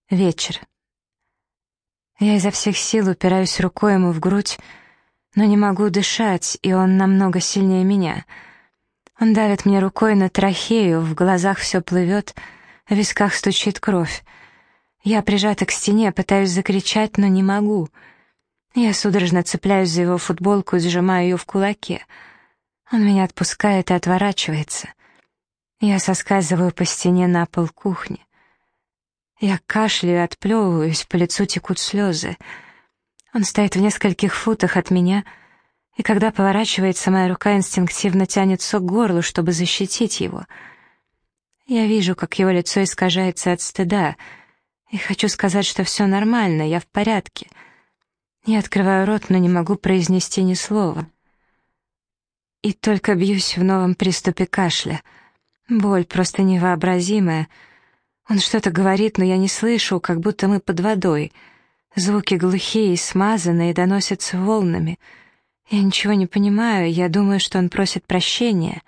Вечер. Я изо всех сил упираюсь рукой ему в грудь, но не могу дышать, и он намного сильнее меня. Он давит мне рукой на трахею, в глазах все плывет, в висках стучит кровь. Я прижата к стене, пытаюсь закричать, но не могу. Я судорожно цепляюсь за его футболку и сжимаю ее в кулаке. Он меня отпускает и отворачивается. Я соскальзываю по стене на пол кухни. Я кашляю и отплевываюсь, по лицу текут слезы. Он стоит в нескольких футах от меня, и когда поворачивается, моя рука инстинктивно тянется к горлу, чтобы защитить его. Я вижу, как его лицо искажается от стыда, и хочу сказать, что все нормально, я в порядке. Я открываю рот, но не могу произнести ни слова. И только бьюсь в новом приступе кашля. Боль просто невообразимая. Он что-то говорит, но я не слышу, как будто мы под водой. Звуки глухие и смазанные, доносятся волнами. Я ничего не понимаю, я думаю, что он просит прощения.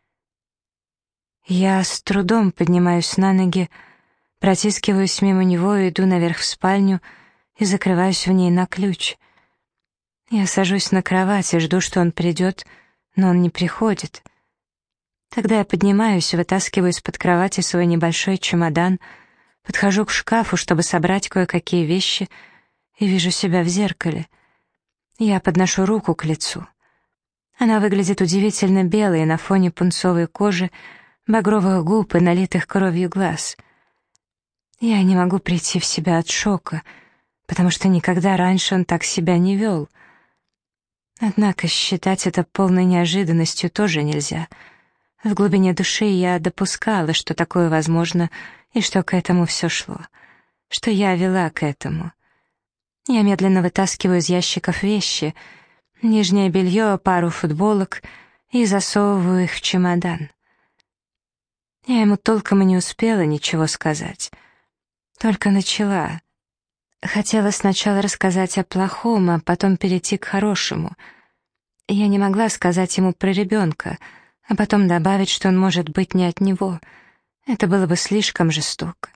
Я с трудом поднимаюсь на ноги, протискиваюсь мимо него и иду наверх в спальню и закрываюсь в ней на ключ. Я сажусь на кровать и жду, что он придет, но он не приходит. Тогда я поднимаюсь, вытаскиваю из-под кровати свой небольшой чемодан, подхожу к шкафу, чтобы собрать кое-какие вещи, и вижу себя в зеркале. Я подношу руку к лицу. Она выглядит удивительно белой на фоне пунцовой кожи, багровых губ и налитых кровью глаз. Я не могу прийти в себя от шока, потому что никогда раньше он так себя не вел. Однако считать это полной неожиданностью тоже нельзя. В глубине души я допускала, что такое возможно, и что к этому все шло, что я вела к этому. Я медленно вытаскиваю из ящиков вещи, нижнее белье, пару футболок и засовываю их в чемодан. Я ему толком и не успела ничего сказать. Только начала. Хотела сначала рассказать о плохом, а потом перейти к хорошему. Я не могла сказать ему про ребенка, а потом добавить, что он может быть не от него. Это было бы слишком жестоко.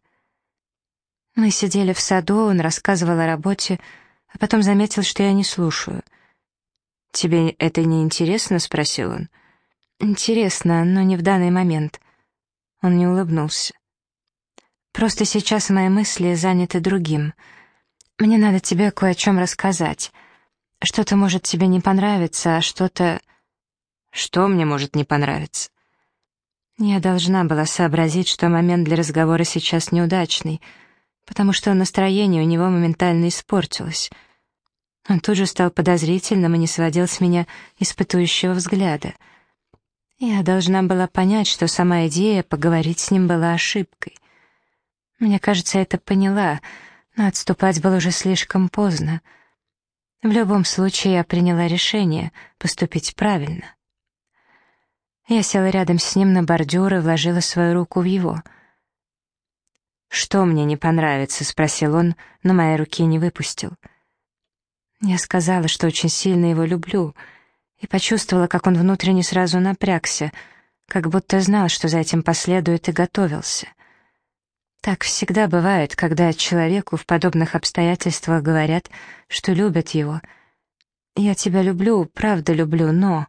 Мы сидели в саду, он рассказывал о работе, а потом заметил, что я не слушаю. «Тебе это не интересно?» — спросил он. «Интересно, но не в данный момент». Он не улыбнулся. «Просто сейчас мои мысли заняты другим. Мне надо тебе кое о чем рассказать. Что-то может тебе не понравиться, а что-то...» «Что мне может не понравиться?» Я должна была сообразить, что момент для разговора сейчас неудачный, потому что настроение у него моментально испортилось. Он тут же стал подозрительным и не сводил с меня испытующего взгляда. Я должна была понять, что сама идея поговорить с ним была ошибкой. Мне кажется, я это поняла, но отступать было уже слишком поздно. В любом случае я приняла решение поступить правильно. Я села рядом с ним на бордюр и вложила свою руку в его. «Что мне не понравится?» — спросил он, но моей руки не выпустил. Я сказала, что очень сильно его люблю, и почувствовала, как он внутренне сразу напрягся, как будто знал, что за этим последует, и готовился. Так всегда бывает, когда человеку в подобных обстоятельствах говорят, что любят его. «Я тебя люблю, правда люблю, но...»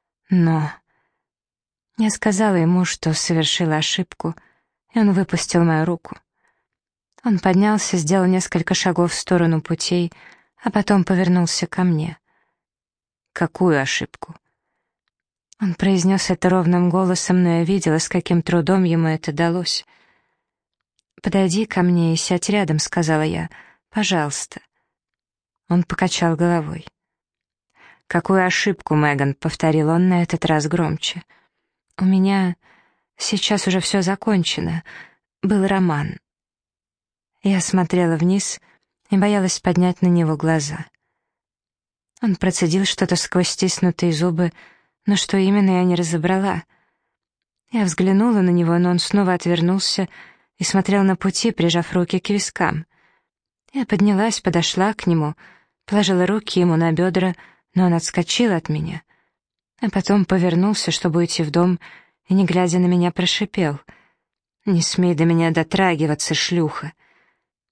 Я сказала ему, что совершила ошибку, и он выпустил мою руку. Он поднялся, сделал несколько шагов в сторону путей, а потом повернулся ко мне. «Какую ошибку?» Он произнес это ровным голосом, но я видела, с каким трудом ему это далось. «Подойди ко мне и сядь рядом», — сказала я. «Пожалуйста». Он покачал головой. «Какую ошибку, Меган?» — повторил он на этот раз громче. «У меня сейчас уже все закончено. Был роман». Я смотрела вниз и боялась поднять на него глаза. Он процедил что-то сквозь стиснутые зубы, но что именно я не разобрала. Я взглянула на него, но он снова отвернулся и смотрел на пути, прижав руки к вискам. Я поднялась, подошла к нему, положила руки ему на бедра, но он отскочил от меня. А потом повернулся, чтобы уйти в дом, и, не глядя на меня, прошипел: «Не смей до меня дотрагиваться, шлюха!»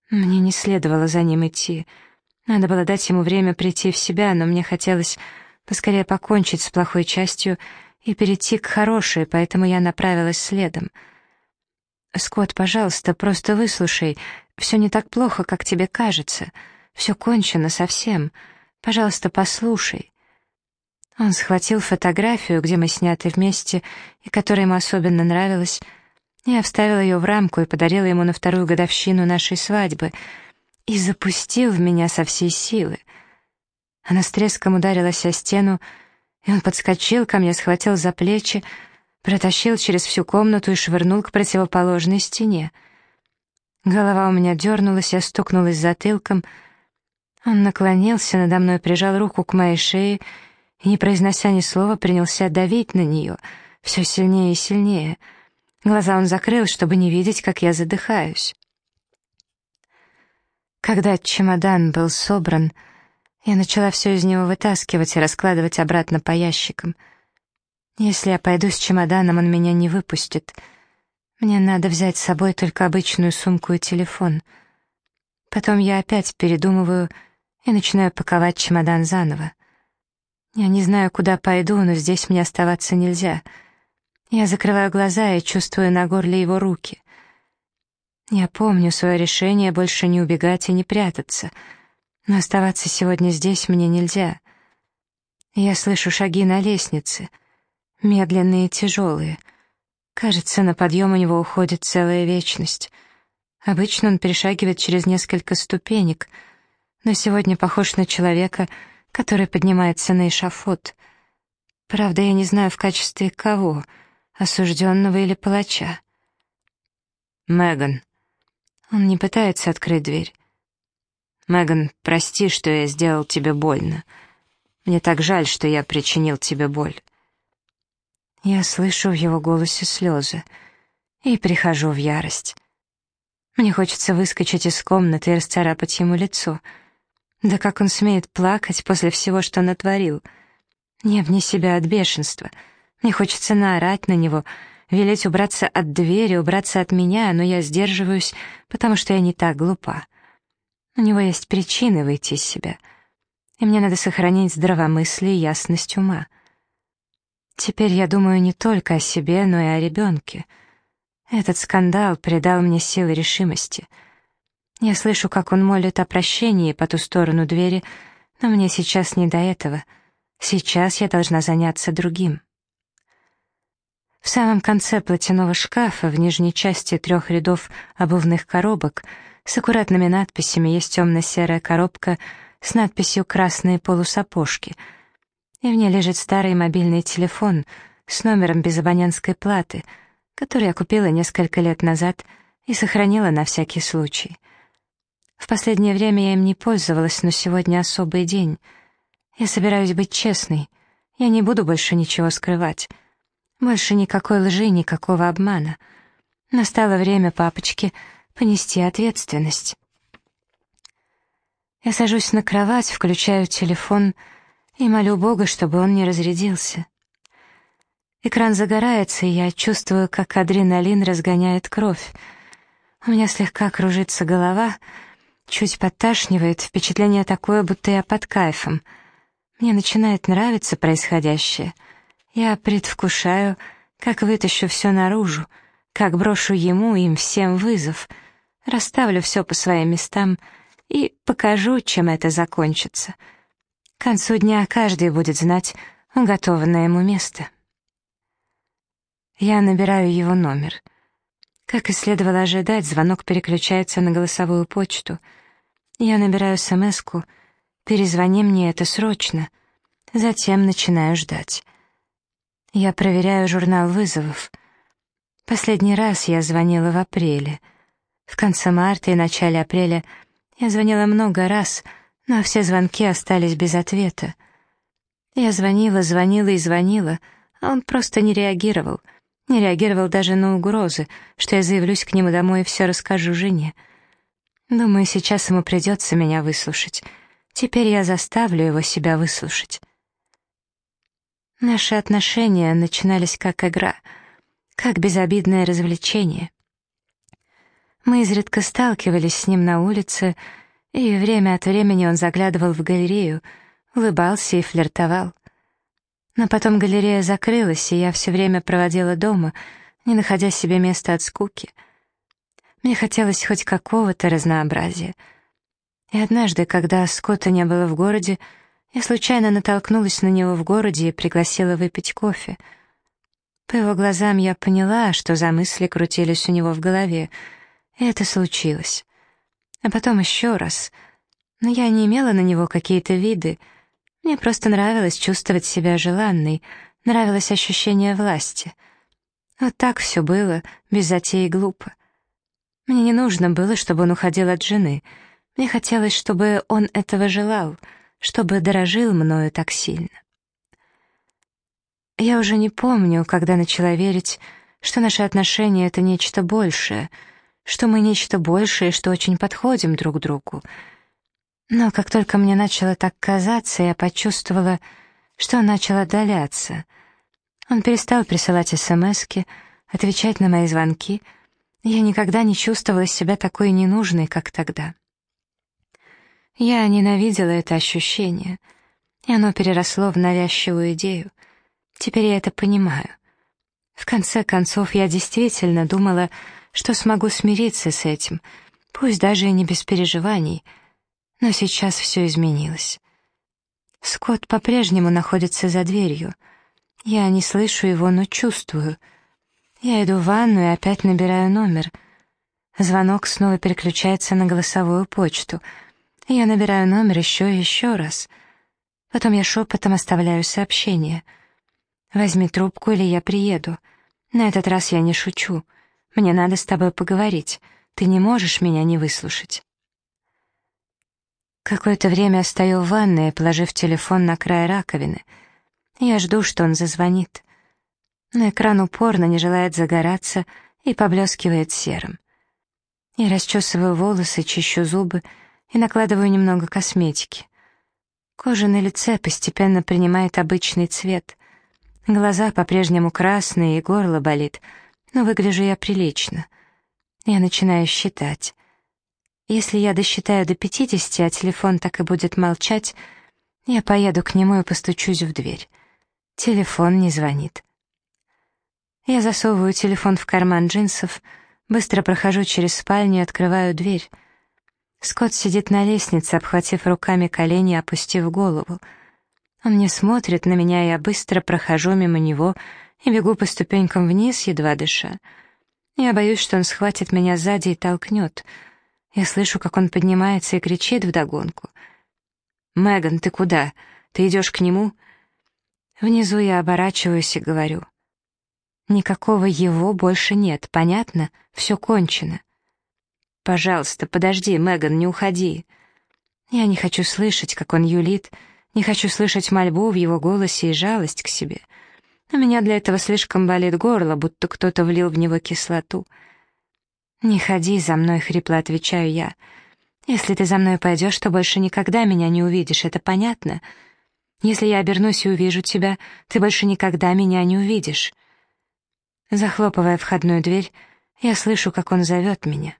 Мне не следовало за ним идти. Надо было дать ему время прийти в себя, но мне хотелось поскорее покончить с плохой частью и перейти к хорошей, поэтому я направилась следом. «Скотт, пожалуйста, просто выслушай. Все не так плохо, как тебе кажется. Все кончено совсем. Пожалуйста, послушай». Он схватил фотографию, где мы сняты вместе, и которая ему особенно нравилась. Я вставила ее в рамку и подарила ему на 2-ю годовщину нашей свадьбы, и запустил в меня со всей силы. Она с треском ударилась о стену, и он подскочил ко мне, схватил за плечи, протащил через всю комнату и швырнул к противоположной стене. Голова у меня дернулась, я стукнулась затылком. Он наклонился надо мной, прижал руку к моей шее и, не произнося ни слова, принялся давить на нее, все сильнее и сильнее. Глаза он закрыл, чтобы не видеть, как я задыхаюсь. Когда чемодан был собран, я начала все из него вытаскивать и раскладывать обратно по ящикам. Если я пойду с чемоданом, он меня не выпустит. Мне надо взять с собой только обычную сумку и телефон. Потом я опять передумываю и начинаю паковать чемодан заново. Я не знаю, куда пойду, но здесь мне оставаться нельзя. Я закрываю глаза и чувствую на горле его руки. Я помню свое решение больше не убегать и не прятаться, но оставаться сегодня здесь мне нельзя. Я слышу шаги на лестнице, медленные и тяжелые. Кажется, на подъем у него уходит целая вечность. Обычно он перешагивает через несколько ступенек, но сегодня похож на человека, который поднимается на эшафот. Правда, я не знаю, в качестве кого, осужденного или палача. «Меган». Он не пытается открыть дверь. «Меган, прости, что я сделал тебе больно. Мне так жаль, что я причинил тебе боль». Я слышу в его голосе слезы и прихожу в ярость. Мне хочется выскочить из комнаты и расцарапать ему лицо. Да как он смеет плакать после всего, что натворил? Я вне себя от бешенства. Мне хочется наорать на него, велеть убраться от двери, убраться от меня, но я сдерживаюсь, потому что я не так глупа. У него есть причины выйти из себя, и мне надо сохранить здравомыслие и ясность ума. Теперь я думаю не только о себе, но и о ребенке. Этот скандал придал мне силы решимости. Я слышу, как он молит о прощении по ту сторону двери, но мне сейчас не до этого. Сейчас я должна заняться другим. В самом конце платяного шкафа, в нижней части 3 рядов обувных коробок, с аккуратными надписями есть темно-серая коробка с надписью «Красные полусапожки», и в ней лежит старый мобильный телефон с номером без абонентской платы, который я купила несколько лет назад и сохранила на всякий случай. В последнее время я им не пользовалась, но сегодня особый день. Я собираюсь быть честной. Я не буду больше ничего скрывать. Больше никакой лжи, никакого обмана. Настало время папочке понести ответственность. Я сажусь на кровать, включаю телефон и молю Бога, чтобы он не разрядился. Экран загорается, и я чувствую, как адреналин разгоняет кровь. У меня слегка кружится голова, чуть подташнивает, впечатление такое, будто я под кайфом. Мне начинает нравиться происходящее. Я предвкушаю, как вытащу все наружу, как брошу ему, им всем вызов, расставлю все по своим местам и покажу, чем это закончится. К концу дня каждый будет знать уготованное ему место. Я набираю его номер. Как и следовало ожидать, звонок переключается на голосовую почту. Я набираю смс-ку: «Перезвони мне, это срочно». Затем начинаю ждать. Я проверяю журнал вызовов. Последний раз я звонила в апреле. В конце марта и начале апреля я звонила много раз, но все звонки остались без ответа. Я звонила, звонила и звонила, а он просто не реагировал. Не реагировал даже на угрозы, что я заявлюсь к нему домой и все расскажу жене. Думаю, сейчас ему придется меня выслушать. Теперь я заставлю его себя выслушать. Наши отношения начинались как игра, как безобидное развлечение. Мы изредка сталкивались с ним на улице, и время от времени он заглядывал в галерею, улыбался и флиртовал. Но потом галерея закрылась, и я все время проводила дома, не находя себе места от скуки. Мне хотелось хоть какого-то разнообразия. И однажды, когда Скотта не было в городе, я случайно натолкнулась на него в городе и пригласила выпить кофе. По его глазам я поняла, что за мысли крутились у него в голове, и это случилось. А потом еще раз. Но я не имела на него какие-то виды. Мне просто нравилось чувствовать себя желанной, нравилось ощущение власти. Вот так все было, без затей и глупо. Мне не нужно было, чтобы он уходил от жены. Мне хотелось, чтобы он этого желал, чтобы дорожил мною так сильно. Я уже не помню, когда начала верить, что наши отношения — это нечто большее, что мы нечто большее, что очень подходим друг к другу. Но как только мне начало так казаться, я почувствовала, что он начал отдаляться. Он перестал присылать смски, отвечать на мои звонки. Я никогда не чувствовала себя такой ненужной, как тогда. Я ненавидела это ощущение, и оно переросло в навязчивую идею. Теперь я это понимаю. В конце концов, я действительно думала, что смогу смириться с этим, пусть даже и не без переживаний, но сейчас все изменилось. Скотт по-прежнему находится за дверью. Я не слышу его, но чувствую. Я иду в ванну и опять набираю номер. Звонок снова переключается на голосовую почту. Я набираю номер еще и еще раз. Потом я шепотом оставляю сообщение. «Возьми трубку, или я приеду. На этот раз я не шучу. Мне надо с тобой поговорить. Ты не можешь меня не выслушать». Какое-то время я стою в ванной, положив телефон на край раковины. Я жду, что он зазвонит. Но экран упорно не желает загораться и поблескивает серым. Я расчесываю волосы, чищу зубы и накладываю немного косметики. Кожа на лице постепенно принимает обычный цвет. Глаза по-прежнему красные и горло болит, но выгляжу я прилично. Я начинаю считать. Если я досчитаю до 50, а телефон так и будет молчать, я поеду к нему и постучусь в дверь. Телефон не звонит. Я засовываю телефон в карман джинсов, быстро прохожу через спальню и открываю дверь. Скотт сидит на лестнице, обхватив руками колени и опустив голову. Он не смотрит на меня, я быстро прохожу мимо него и бегу по ступенькам вниз, едва дыша. Я боюсь, что он схватит меня сзади и толкнет. Я слышу, как он поднимается и кричит вдогонку. «Меган, ты куда? Ты идешь к нему?» Внизу я оборачиваюсь и говорю. «Никакого его больше нет, понятно? Все кончено». «Пожалуйста, подожди, Меган, не уходи». Я не хочу слышать, как он юлит, не хочу слышать мольбу в его голосе и жалость к себе. У меня для этого слишком болит горло, будто кто-то влил в него кислоту. «Не ходи за мной», — хрипло отвечаю я. «Если ты за мной пойдешь, то больше никогда меня не увидишь, это понятно? Если я обернусь и увижу тебя, ты больше никогда меня не увидишь». Захлопывая входную дверь, я слышу, как он зовет меня.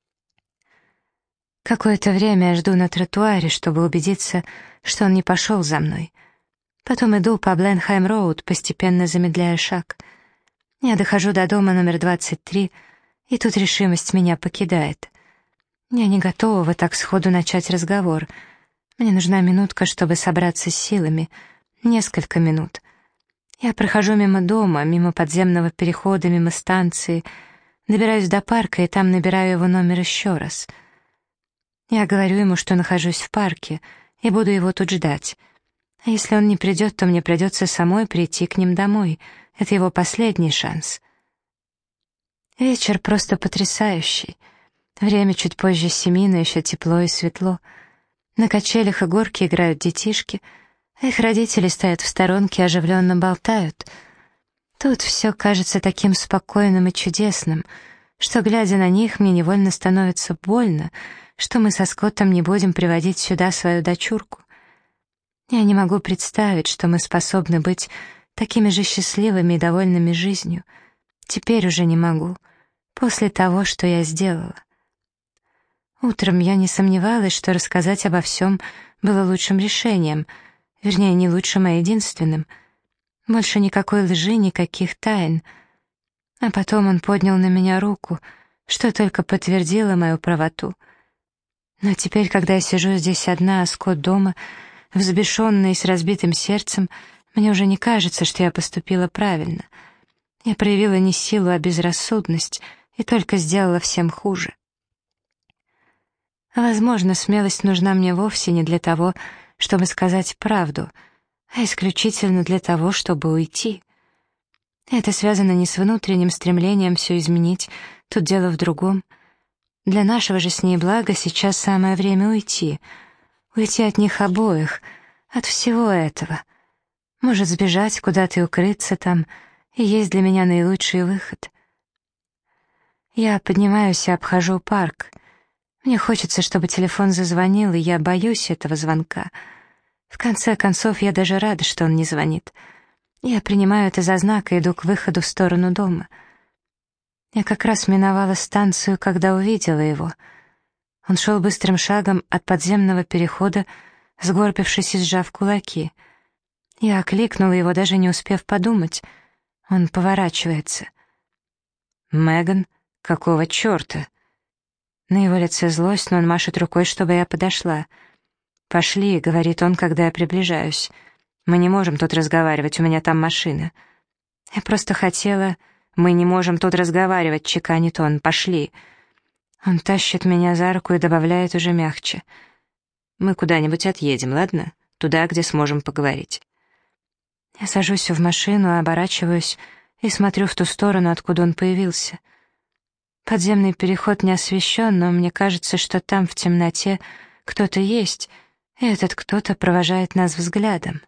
Какое-то время я жду на тротуаре, чтобы убедиться, что он не пошел за мной. Потом иду по Бленхайм-роуд, постепенно замедляя шаг. Я дохожу до дома номер 23, и тут решимость меня покидает. Я не готова вот так сходу начать разговор. Мне нужна минутка, чтобы собраться с силами. Несколько минут. Я прохожу мимо дома, мимо подземного перехода, мимо станции, добираюсь до парка, и там набираю его номер еще раз. Я говорю ему, что нахожусь в парке, и буду его тут ждать. А если он не придет, то мне придется самой прийти к ним домой. Это его последний шанс. Вечер просто потрясающий. Время чуть позже 7, но еще тепло и светло. На качелях и горке играют детишки, а их родители стоят в сторонке и оживленно болтают. Тут все кажется таким спокойным и чудесным, что, глядя на них, мне невольно становится больно, что мы со Скоттом не будем приводить сюда свою дочурку. Я не могу представить, что мы способны быть такими же счастливыми и довольными жизнью. Теперь уже не могу, после того, что я сделала. Утром я не сомневалась, что рассказать обо всем было лучшим решением, вернее, не лучшим, а единственным. Больше никакой лжи, никаких тайн. А потом он поднял на меня руку, что только подтвердило мою правоту. Но теперь, когда я сижу здесь одна, а Скотт дома, взбешенная и с разбитым сердцем, мне уже не кажется, что я поступила правильно. Я проявила не силу, а безрассудность, и только сделала всем хуже. Возможно, смелость нужна мне вовсе не для того, чтобы сказать правду, а исключительно для того, чтобы уйти. Это связано не с внутренним стремлением все изменить, тут дело в другом. Для нашего же с ней блага сейчас самое время уйти. Уйти от них обоих, от всего этого. Может, сбежать куда-то и укрыться там, и есть для меня наилучший выход. Я поднимаюсь и обхожу парк. Мне хочется, чтобы телефон зазвонил, и я боюсь этого звонка. В конце концов, я даже рада, что он не звонит. Я принимаю это за знак и иду к выходу в сторону дома. Я как раз миновала станцию, когда увидела его. Он шел быстрым шагом от подземного перехода, сгорбившись и сжав кулаки. Я окликнула его, даже не успев подумать. Он поворачивается. «Меган, какого черта?» На его лице злость, но он машет рукой, чтобы я подошла. «Пошли», — говорит он, когда я приближаюсь. «Мы не можем тут разговаривать, у меня там машина». «Я просто хотела...» «Мы не можем тут разговаривать», — чеканит он. «Пошли». Он тащит меня за руку и добавляет уже мягче. «Мы куда-нибудь отъедем, ладно? Туда, где сможем поговорить». Я сажусь в машину, оборачиваюсь и смотрю в ту сторону, откуда он появился. Подземный переход не освещен, но мне кажется, что там в темноте кто-то есть, и этот кто-то провожает нас взглядом.